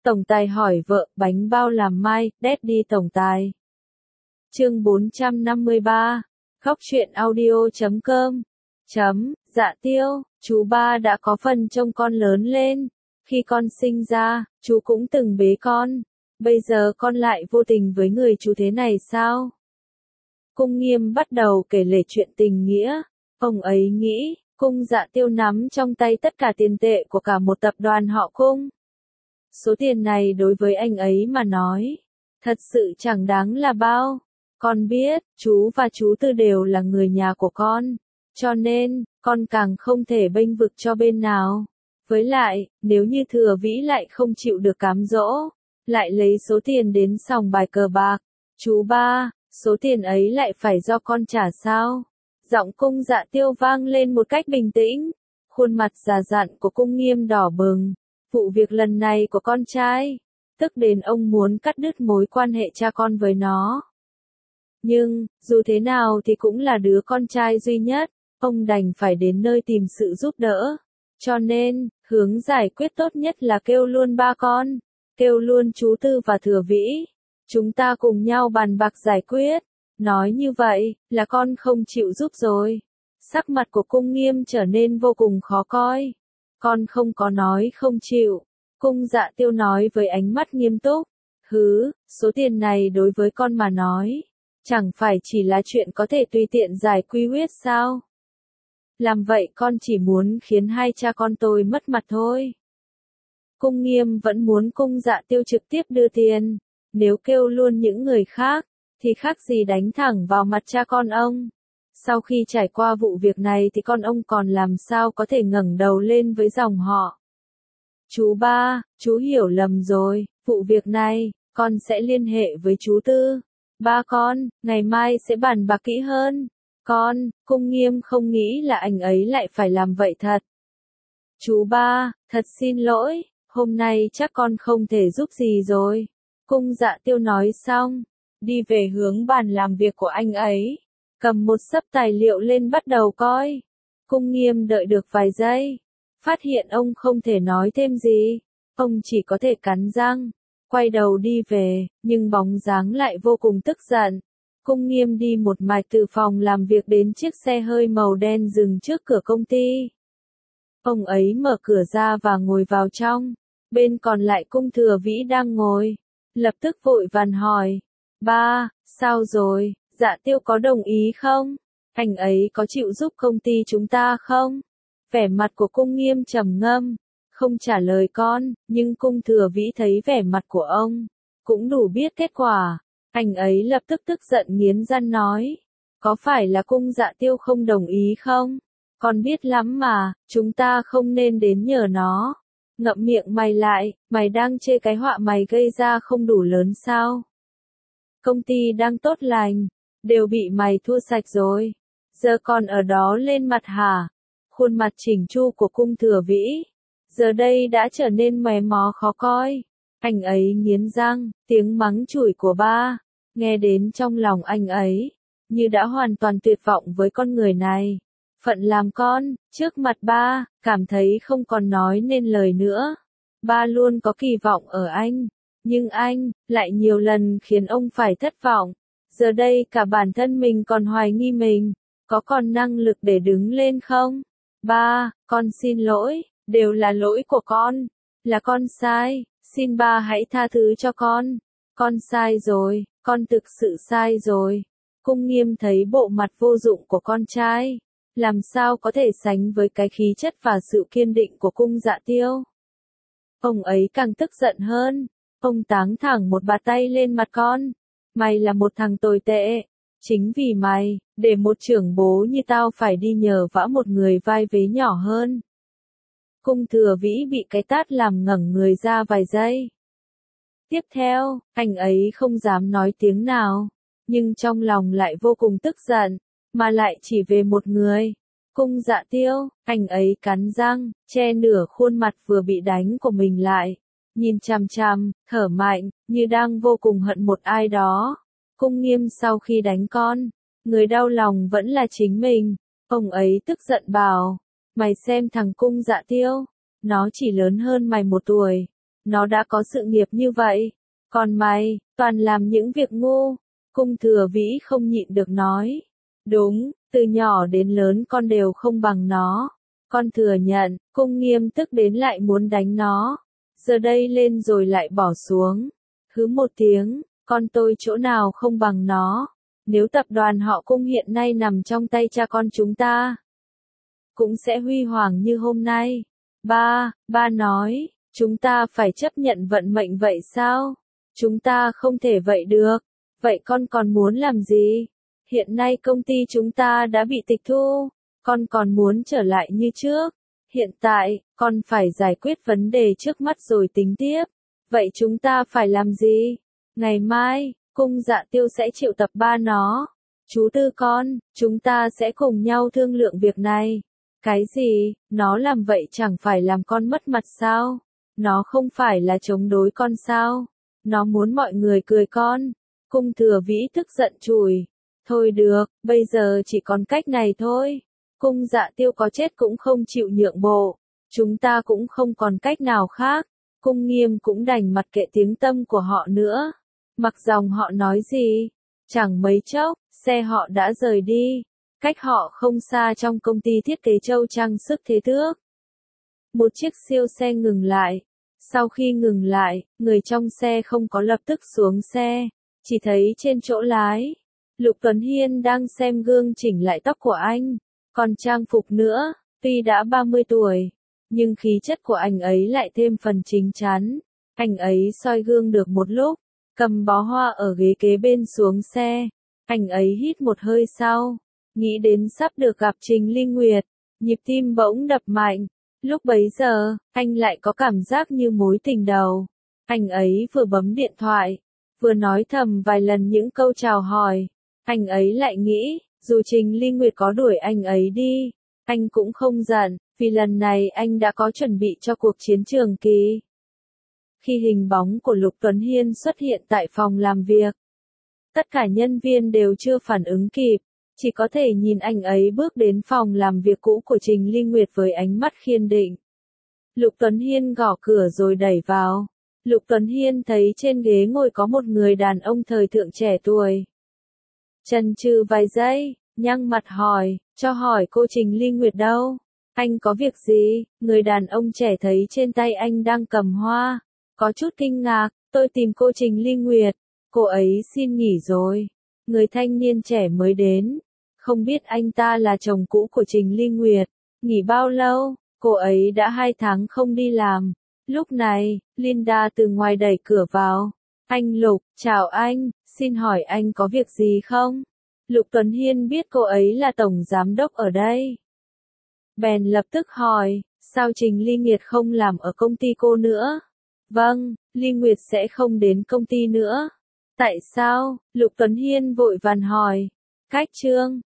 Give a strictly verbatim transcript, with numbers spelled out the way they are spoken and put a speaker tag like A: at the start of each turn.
A: Tổng tài hỏi vợ, bánh bao làm mai, Daddy tổng tài. Chương bốn trăm năm mươi ba. Khóc chuyện audio chấm com. Chấm, dạ Tiêu, chú ba đã có phần trông con lớn lên. Khi con sinh ra, chú cũng từng bế con. Bây giờ con lại vô tình với người chú thế này sao? Cung Nghiêm bắt đầu kể lể chuyện tình nghĩa. Ông ấy nghĩ, Cung Dạ Tiêu nắm trong tay tất cả tiền tệ của cả một tập đoàn họ Cung. Số tiền này đối với anh ấy mà nói, thật sự chẳng đáng là bao. Con biết, chú và chú Tư đều là người nhà của con, cho nên, con càng không thể bênh vực cho bên nào. Với lại, nếu như Thừa Vĩ lại không chịu được cám dỗ, lại lấy số tiền đến sòng bài cờ bạc, chú ba, số tiền ấy lại phải do con trả sao? Giọng Cung Dạ Tiêu vang lên một cách bình tĩnh, khuôn mặt già dặn của Cung Nghiêm đỏ bừng. Vụ việc lần này của con trai, tức đến ông muốn cắt đứt mối quan hệ cha con với nó. Nhưng, dù thế nào thì cũng là đứa con trai duy nhất, ông đành phải đến nơi tìm sự giúp đỡ. Cho nên, hướng giải quyết tốt nhất là kêu luôn ba con, kêu luôn chú Tư và Thừa Vĩ. Chúng ta cùng nhau bàn bạc giải quyết. Nói như vậy, là con không chịu giúp rồi. Sắc mặt của Cung Nghiêm trở nên vô cùng khó coi. Con không có nói không chịu. Cung Dạ Tiêu nói với ánh mắt nghiêm túc. Hứ, số tiền này đối với con mà nói, chẳng phải chỉ là chuyện có thể tùy tiện giải quyết sao? Làm vậy con chỉ muốn khiến hai cha con tôi mất mặt thôi. Cung Nghiêm vẫn muốn Cung Dạ Tiêu trực tiếp đưa tiền. Nếu kêu luôn những người khác, thì khác gì đánh thẳng vào mặt cha con ông. Sau khi trải qua vụ việc này thì con ông còn làm sao có thể ngẩng đầu lên với dòng họ. Chú ba, chú hiểu lầm rồi, vụ việc này, con sẽ liên hệ với chú Tư. Ba con, ngày mai sẽ bàn bạc kỹ hơn. Con, Cung Nghiêm không nghĩ là anh ấy lại phải làm vậy thật. Chú ba, thật xin lỗi, hôm nay chắc con không thể giúp gì rồi. Cung Dạ Tiêu nói xong, đi về hướng bàn làm việc của anh ấy, cầm một xấp tài liệu lên bắt đầu coi. Cung Nghiêm đợi được vài giây, phát hiện ông không thể nói thêm gì, ông chỉ có thể cắn răng, quay đầu đi về, nhưng bóng dáng lại vô cùng tức giận. Cung Nghiêm đi một mạch từ phòng làm việc đến chiếc xe hơi màu đen dừng trước cửa công ty. Ông ấy mở cửa ra và ngồi vào trong, bên còn lại Cung Thừa Vĩ đang ngồi, lập tức vội vàng hỏi, ba, sao rồi, Dạ Tiêu có đồng ý không? Anh ấy có chịu giúp công ty chúng ta không? Vẻ mặt của Cung Nghiêm trầm ngâm, không trả lời con, nhưng Cung Thừa Vĩ thấy vẻ mặt của ông, cũng đủ biết kết quả. Anh ấy lập tức tức giận nghiến răng nói, có phải là Cung Dạ Tiêu không đồng ý không? Con biết lắm mà, chúng ta không nên đến nhờ nó. Ngậm miệng mày lại, mày đang chê cái họa mày gây ra không đủ lớn sao? Công ty đang tốt lành, đều bị mày thua sạch rồi. Giờ còn ở đó lên mặt hả? Khuôn mặt chỉnh chu của Cung Thừa Vĩ, giờ đây đã trở nên mè mó khó coi. Anh ấy nghiến răng, tiếng mắng chửi của ba, nghe đến trong lòng anh ấy, như đã hoàn toàn tuyệt vọng với con người này. Phận làm con, trước mặt ba, cảm thấy không còn nói nên lời nữa. Ba luôn có kỳ vọng ở anh, nhưng anh, lại nhiều lần khiến ông phải thất vọng. Giờ đây cả bản thân mình còn hoài nghi mình, có còn năng lực để đứng lên không? Ba, con xin lỗi, đều là lỗi của con, là con sai, xin ba hãy tha thứ cho con. Con sai rồi, con thực sự sai rồi. Cung Nghiêm thấy bộ mặt vô dụng của con trai, làm sao có thể sánh với cái khí chất và sự kiên định của Cung Dạ Tiêu. Ông ấy càng tức giận hơn, ông táng thẳng một bạt tay lên mặt con. Mày là một thằng tồi tệ, chính vì mày, để một trưởng bố như tao phải đi nhờ vả một người vai vế nhỏ hơn. Cung Thừa Vĩ bị cái tát làm ngẩng người ra vài giây. Tiếp theo, anh ấy không dám nói tiếng nào, nhưng trong lòng lại vô cùng tức giận, mà lại chỉ về một người. Cung Dạ Tiêu, anh ấy cắn răng, che nửa khuôn mặt vừa bị đánh của mình lại, nhìn chằm chằm, thở mạnh, như đang vô cùng hận một ai đó. Cung Nghiêm sau khi đánh con, người đau lòng vẫn là chính mình. Ông ấy tức giận bảo, mày xem thằng Cung Dạ Tiêu, nó chỉ lớn hơn mày một tuổi, nó đã có sự nghiệp như vậy. Còn mày, toàn làm những việc ngu. Cung Thừa Vĩ không nhịn được nói. Đúng, từ nhỏ đến lớn con đều không bằng nó. Con thừa nhận, Cung Nghiêm tức đến lại muốn đánh nó. Giờ đây lên rồi lại bỏ xuống. Hứ một tiếng, con tôi chỗ nào không bằng nó. Nếu tập đoàn họ Cung hiện nay nằm trong tay cha con chúng ta, cũng sẽ huy hoàng như hôm nay. Ba, ba nói, chúng ta phải chấp nhận vận mệnh vậy sao? Chúng ta không thể vậy được. Vậy con còn muốn làm gì? Hiện nay công ty chúng ta đã bị tịch thu, con còn muốn trở lại như trước. Hiện tại, con phải giải quyết vấn đề trước mắt rồi tính tiếp. Vậy chúng ta phải làm gì? Ngày mai, Cung Dạ Tiêu sẽ triệu tập ba nó. Chú Tư con, chúng ta sẽ cùng nhau thương lượng việc này. Cái gì? Nó làm vậy chẳng phải làm con mất mặt sao? Nó không phải là chống đối con sao? Nó muốn mọi người cười con. Cung Thừa Vĩ tức giận chửi. Thôi được, bây giờ chỉ còn cách này thôi. Cung Dạ Tiêu có chết cũng không chịu nhượng bộ. Chúng ta cũng không còn cách nào khác. Cung Nghiêm cũng đành mặc kệ tiếng tâm của họ nữa. Mặc dòng họ nói gì? Chẳng mấy chốc, xe họ đã rời đi. Cách họ không xa trong công ty thiết kế châu trang sức thế thước. Một chiếc siêu xe ngừng lại. Sau khi ngừng lại, người trong xe không có lập tức xuống xe. Chỉ thấy trên chỗ lái, Lục Tuấn Hiên đang xem gương chỉnh lại tóc của anh. Còn trang phục nữa, tuy đã ba mươi tuổi, nhưng khí chất của anh ấy lại thêm phần chín chắn. Anh ấy soi gương được một lúc, cầm bó hoa ở ghế kế bên xuống xe. Anh ấy hít một hơi sau, nghĩ đến sắp được gặp Trình Ly Nguyệt, nhịp tim bỗng đập mạnh. Lúc bấy giờ, anh lại có cảm giác như mối tình đầu. Anh ấy vừa bấm điện thoại, vừa nói thầm vài lần những câu chào hỏi. Anh ấy lại nghĩ, dù Trình Ly Nguyệt có đuổi anh ấy đi, anh cũng không giận, vì lần này anh đã có chuẩn bị cho cuộc chiến trường kỳ. Khi hình bóng của Lục Tuấn Hiên xuất hiện tại phòng làm việc, tất cả nhân viên đều chưa phản ứng kịp, chỉ có thể nhìn anh ấy bước đến phòng làm việc cũ của Trình Ly Nguyệt với ánh mắt khiên định. Lục Tuấn Hiên gõ cửa rồi đẩy vào. Lục Tuấn Hiên thấy trên ghế ngồi có một người đàn ông thời thượng trẻ tuổi. Chần chừ vài giây, nhăn mặt hỏi, cho hỏi cô Trình Ly Nguyệt đâu? Anh có việc gì? Người đàn ông trẻ thấy trên tay anh đang cầm hoa, có chút kinh ngạc, tôi tìm cô Trình Ly Nguyệt, cô ấy xin nghỉ rồi. Người thanh niên trẻ mới đến, không biết anh ta là chồng cũ của Trình Ly Nguyệt, nghỉ bao lâu? Cô ấy đã hai tháng không đi làm. Lúc này, Linda từ ngoài đẩy cửa vào. Anh Lục, chào anh, xin hỏi anh có việc gì không? Lục Tuấn Hiên biết cô ấy là tổng giám đốc ở đây. Bèn lập tức hỏi, sao Trình Ly Nguyệt không làm ở công ty cô nữa? Vâng, Ly Nguyệt sẽ không đến công ty nữa. Tại sao? Lục Tuấn Hiên vội vàng hỏi. Cách trương,